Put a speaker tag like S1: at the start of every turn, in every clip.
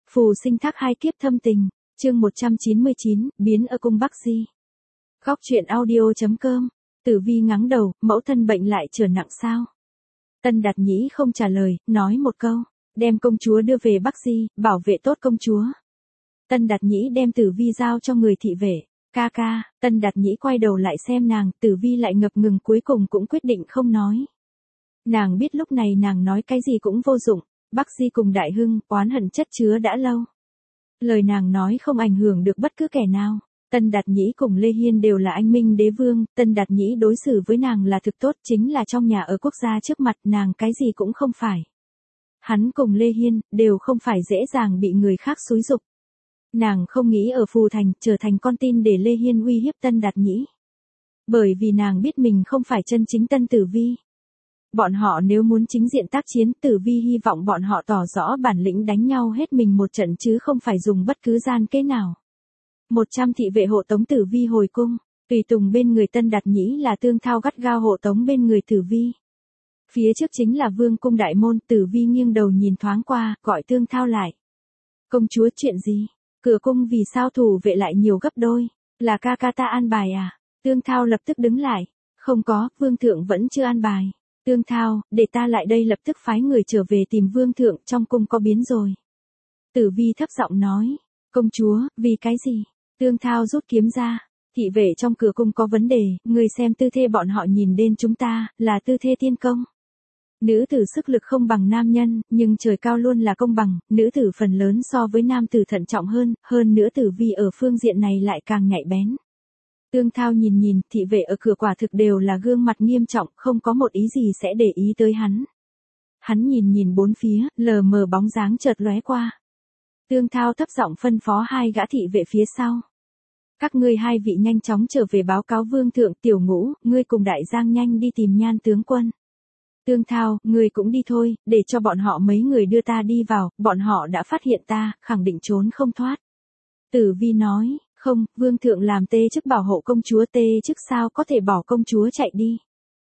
S1: Phù sinh thác hai kiếp thâm tình, chương 199, biến ở cung Bắc Di. Góc truyện audio.com, Tử Vi ngắng đầu, mẫu thân bệnh lại trở nặng sao? Tân Đạt Nhĩ không trả lời, nói một câu, đem công chúa đưa về Bắc Di, bảo vệ tốt công chúa. Tân Đạt Nhĩ đem Tử Vi giao cho người thị vệ. Ca, Tân Đạt Nhĩ quay đầu lại xem nàng, Tử Vi lại ngập ngừng cuối cùng cũng quyết định không nói. Nàng biết lúc này nàng nói cái gì cũng vô dụng, Bắc Di cùng Đại Hưng, oán hận chất chứa đã lâu. Lời nàng nói không ảnh hưởng được bất cứ kẻ nào. Tân Đạt Nhĩ cùng Lê Hiên đều là anh minh đế vương, Tân Đạt Nhĩ đối xử với nàng là thực tốt, chính là trong nhà ở quốc gia trước mặt nàng cái gì cũng không phải. Hắn cùng Lê Hiên, đều không phải dễ dàng bị người khác xúi giục. Nàng không nghĩ ở Phù Thành, trở thành con tin để Lê Hiên uy hiếp Tân Đạt Nhĩ. Bởi vì nàng biết mình không phải chân chính Tân Tử Vi. Bọn họ nếu muốn chính diện tác chiến, Tử Vi hy vọng bọn họ tỏ rõ bản lĩnh đánh nhau hết mình một trận chứ không phải dùng bất cứ gian kế nào. 100 thị vệ hộ tống Tử Vi hồi cung, tùy tùng bên người Tân Đạt Nhĩ là Tương Thao gắt gao hộ tống bên người Tử Vi. Phía trước chính là vương cung đại môn, Tử Vi nghiêng đầu nhìn thoáng qua, gọi Tương Thao lại. Công chúa chuyện gì? Cửa cung vì sao thủ vệ lại nhiều gấp đôi? Là ca ta an bài à? Tương Thao lập tức đứng lại. Không có, vương thượng vẫn chưa an bài. Tương Thao, để ta lại đây lập tức phái người trở về tìm vương thượng, trong cung có biến rồi. Tử Vi thấp giọng nói. Công chúa, vì cái gì? Tương Thao rút kiếm ra. Thị vệ trong cửa cung có vấn đề, người xem tư thế bọn họ nhìn đến chúng ta, là tư thế tiên công. Nữ tử sức lực không bằng nam nhân, nhưng trời cao luôn là công bằng, nữ tử phần lớn so với nam tử thận trọng hơn nữa Tử Vi ở phương diện này lại càng nhạy bén. Tương Thao nhìn, thị vệ ở cửa quả thực đều là gương mặt nghiêm trọng, không có một ý gì sẽ để ý tới hắn. Hắn nhìn bốn phía, lờ mờ bóng dáng chợt lóe qua. Tương Thao thấp giọng phân phó hai gã thị vệ phía sau. Các ngươi hai vị nhanh chóng trở về báo cáo vương thượng, Tiểu Ngũ, ngươi cùng Đại Giang nhanh đi tìm Nhan tướng quân. Tương Thao, ngươi cũng đi thôi, để cho bọn họ mấy người đưa ta đi vào, bọn họ đã phát hiện ta, khẳng định trốn không thoát. Tử Vi nói, không, vương thượng làm tê chức bảo hộ công chúa, tê chức sao có thể bỏ công chúa chạy đi.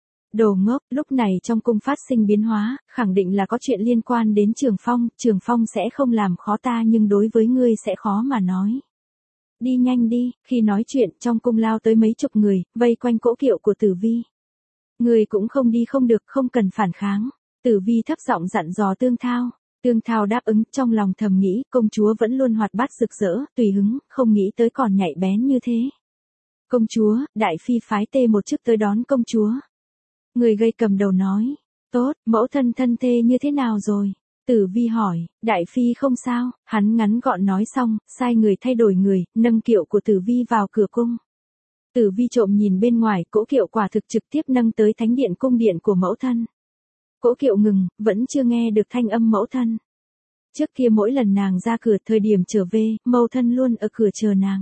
S1: Đồ ngốc, lúc này trong cung phát sinh biến hóa, khẳng định là có chuyện liên quan đến Trường Phong sẽ không làm khó ta nhưng đối với ngươi sẽ khó mà nói. Đi nhanh đi, khi nói chuyện trong cung lao tới mấy chục người, vây quanh cỗ kiệu của Tử Vi. Người cũng không đi không được, không cần phản kháng. Tử Vi thấp giọng dặn dò Tương Thao. Tương Thao đáp ứng, trong lòng thầm nghĩ, công chúa vẫn luôn hoạt bát rực rỡ, tùy hứng, không nghĩ tới còn nhạy bén như thế. Công chúa, Đại Phi phái tê một chức tới đón công chúa. Người gây cầm đầu nói, tốt, mẫu thân thân thê như thế nào rồi? Tử Vi hỏi, Đại Phi không sao, hắn ngắn gọn nói xong, sai người thay đổi người, nâng kiệu của Tử Vi vào cửa cung. Tử Vi trộm nhìn bên ngoài, cỗ kiệu quả thực trực tiếp nâng tới thánh điện cung điện của mẫu thân. Cỗ kiệu ngừng, vẫn chưa nghe được thanh âm mẫu thân. Trước kia mỗi lần nàng ra cửa thời điểm trở về, mẫu thân luôn ở cửa chờ nàng.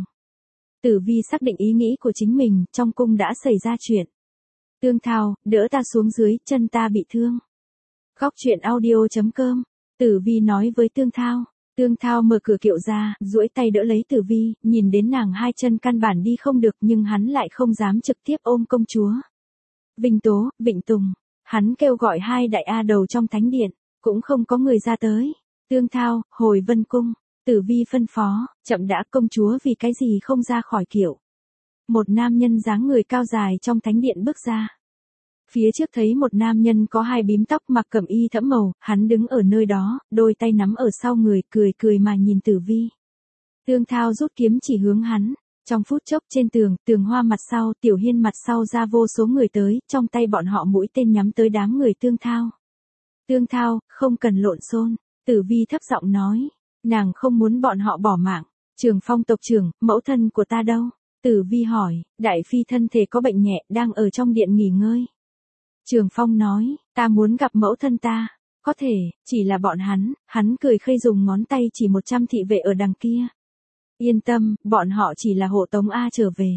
S1: Tử Vi xác định ý nghĩ của chính mình, trong cung đã xảy ra chuyện. Tương Thao, đỡ ta xuống dưới, chân ta bị thương. Góc truyện audio.com, Tử Vi nói với Tương Thao. Tương Thao mở cửa kiệu ra, duỗi tay đỡ lấy Tử Vi, nhìn đến nàng hai chân căn bản đi không được nhưng hắn lại không dám trực tiếp ôm công chúa. Vinh Tố, Vịnh Tùng, hắn kêu gọi hai đại A đầu trong thánh điện, cũng không có người ra tới. Tương Thao, hồi Vân Cung, Tử Vi phân phó, chậm đã, công chúa vì cái gì không ra khỏi kiệu. Một nam nhân dáng người cao dài trong thánh điện bước ra. Phía trước thấy một nam nhân có hai bím tóc mặc cẩm y thẫm màu, hắn đứng ở nơi đó, đôi tay nắm ở sau người, cười mà nhìn Tử Vi. Tương Thao rút kiếm chỉ hướng hắn. Trong phút chốc trên tường hoa mặt sau, Tiểu Hiên mặt sau ra vô số người tới, trong tay bọn họ mũi tên nhắm tới đám người Tương Thao. Tương Thao, không cần lộn xôn, Tử Vi thấp giọng nói. Nàng không muốn bọn họ bỏ mạng. Trường Phong tộc trưởng, mẫu thân của ta đâu? Tử Vi hỏi, Đại Phi thân thể có bệnh nhẹ, đang ở trong điện nghỉ ngơi. Trường Phong nói, ta muốn gặp mẫu thân ta. Có thể, chỉ là bọn hắn cười khây dùng ngón tay chỉ 100 thị vệ ở đằng kia. Yên tâm, bọn họ chỉ là hộ tống A trở về.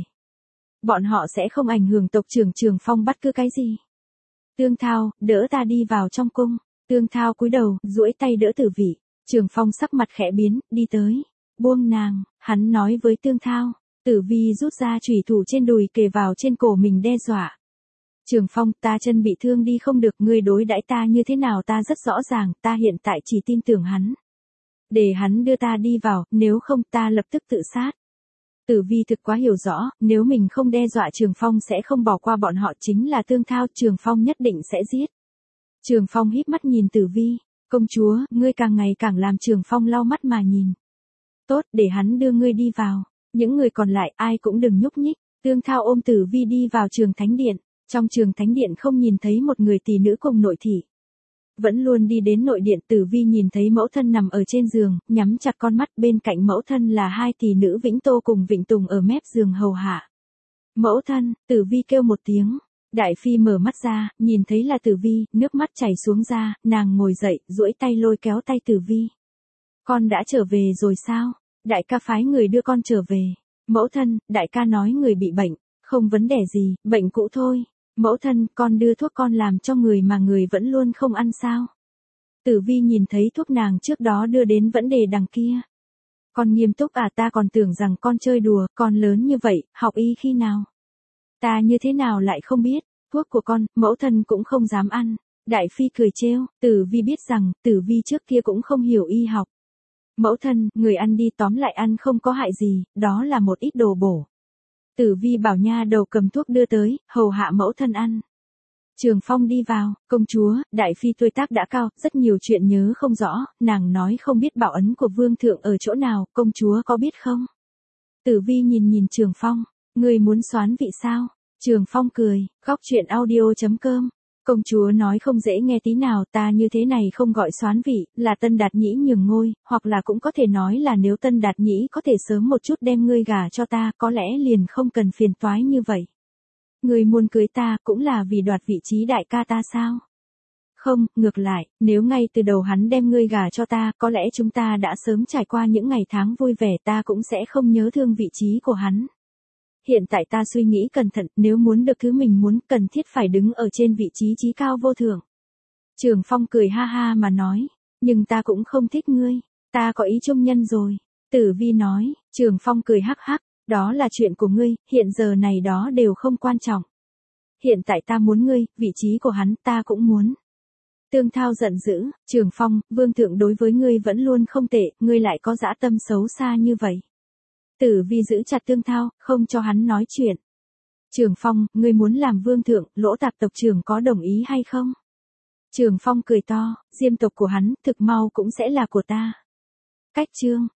S1: Bọn họ sẽ không ảnh hưởng tộc trưởng Trường Phong bất cứ cái gì. Tương Thao, đỡ ta đi vào trong cung. Tương Thao cúi đầu, duỗi tay đỡ Tử Vi. Trường Phong sắc mặt khẽ biến, đi tới. Buông nàng, hắn nói với Tương Thao. Tử Vi rút ra chủy thủ trên đùi kề vào trên cổ mình đe dọa. Trường Phong, ta chân bị thương đi không được, ngươi đối đãi ta như thế nào ta rất rõ ràng, ta hiện tại chỉ tin tưởng hắn. Để hắn đưa ta đi vào, nếu không ta lập tức tự sát. Tử Vi thực quá hiểu rõ, nếu mình không đe dọa Trường Phong sẽ không bỏ qua bọn họ, chính là Tương Thao, Trường Phong nhất định sẽ giết. Trường Phong híp mắt nhìn Tử Vi, công chúa, ngươi càng ngày càng làm Trường Phong lau mắt mà nhìn. Tốt, để hắn đưa ngươi đi vào, những người còn lại ai cũng đừng nhúc nhích. Tương Thao ôm Tử Vi đi vào Trường Thánh Điện, trong Trường Thánh Điện không nhìn thấy một người tỷ nữ cùng nội thị. Vẫn luôn đi đến nội điện, Tử Vi nhìn thấy mẫu thân nằm ở trên giường, nhắm chặt con mắt, bên cạnh mẫu thân là hai tỷ nữ Vĩnh Tô cùng Vịnh Tùng ở mép giường hầu hạ. Mẫu thân, Tử Vi kêu một tiếng. Đại phi mở mắt ra, nhìn thấy là Tử Vi, nước mắt chảy xuống ra, nàng ngồi dậy, duỗi tay lôi kéo tay Tử Vi. Con đã trở về rồi sao? Đại ca phái người đưa con trở về. Mẫu thân, đại ca nói người bị bệnh, không vấn đề gì, bệnh cũ thôi. Mẫu thân, con đưa thuốc con làm cho người mà người vẫn luôn không ăn sao? Tử Vi nhìn thấy thuốc nàng trước đó đưa đến vẫn để đằng kia. Con nghiêm túc à, ta còn tưởng rằng con chơi đùa, con lớn như vậy, học y khi nào? Ta như thế nào lại không biết, thuốc của con, mẫu thân cũng không dám ăn. Đại phi cười trêu, Tử Vi biết rằng, Tử Vi trước kia cũng không hiểu y học. Mẫu thân, người ăn đi, tóm lại ăn không có hại gì, đó là một ít đồ bổ. Tử Vi bảo nha đầu cầm thuốc đưa tới, hầu hạ mẫu thân ăn. Trường Phong đi vào, công chúa, đại phi tuổi tác đã cao, rất nhiều chuyện nhớ không rõ, nàng nói không biết bảo ấn của vương thượng ở chỗ nào, công chúa có biết không? Tử Vi nhìn Trường Phong, người muốn soán vị sao? Trường Phong cười, góc truyện audio.com. Công chúa nói không dễ nghe tí nào, ta như thế này không gọi soán vị, là Tân Đạt Nhĩ nhường ngôi, hoặc là cũng có thể nói là nếu Tân Đạt Nhĩ có thể sớm một chút đem ngươi gả cho ta, có lẽ liền không cần phiền toái như vậy. Ngươi muốn cưới ta cũng là vì đoạt vị trí đại ca ta sao? Không, ngược lại, nếu ngay từ đầu hắn đem ngươi gả cho ta, có lẽ chúng ta đã sớm trải qua những ngày tháng vui vẻ, ta cũng sẽ không nhớ thương vị trí của hắn. Hiện tại ta suy nghĩ cẩn thận, nếu muốn được thứ mình muốn, cần thiết phải đứng ở trên vị trí chí cao vô thượng. Trường Phong cười ha ha mà nói, nhưng ta cũng không thích ngươi, ta có ý chung nhân rồi. Tử Vi nói, Trường Phong cười hắc hắc, đó là chuyện của ngươi, hiện giờ này đó đều không quan trọng. Hiện tại ta muốn ngươi, vị trí của hắn ta cũng muốn. Tương Thao giận dữ, Trường Phong, vương thượng đối với ngươi vẫn luôn không tệ, ngươi lại có dã tâm xấu xa như vậy. Tử Vi giữ chặt Tương Thao, không cho hắn nói chuyện. Trường Phong, ngươi muốn làm vương thượng, Lỗ Tạp tộc trưởng có đồng ý hay không? Trường Phong cười to, diêm tộc của hắn, thực mau cũng sẽ là của ta. Cách chương.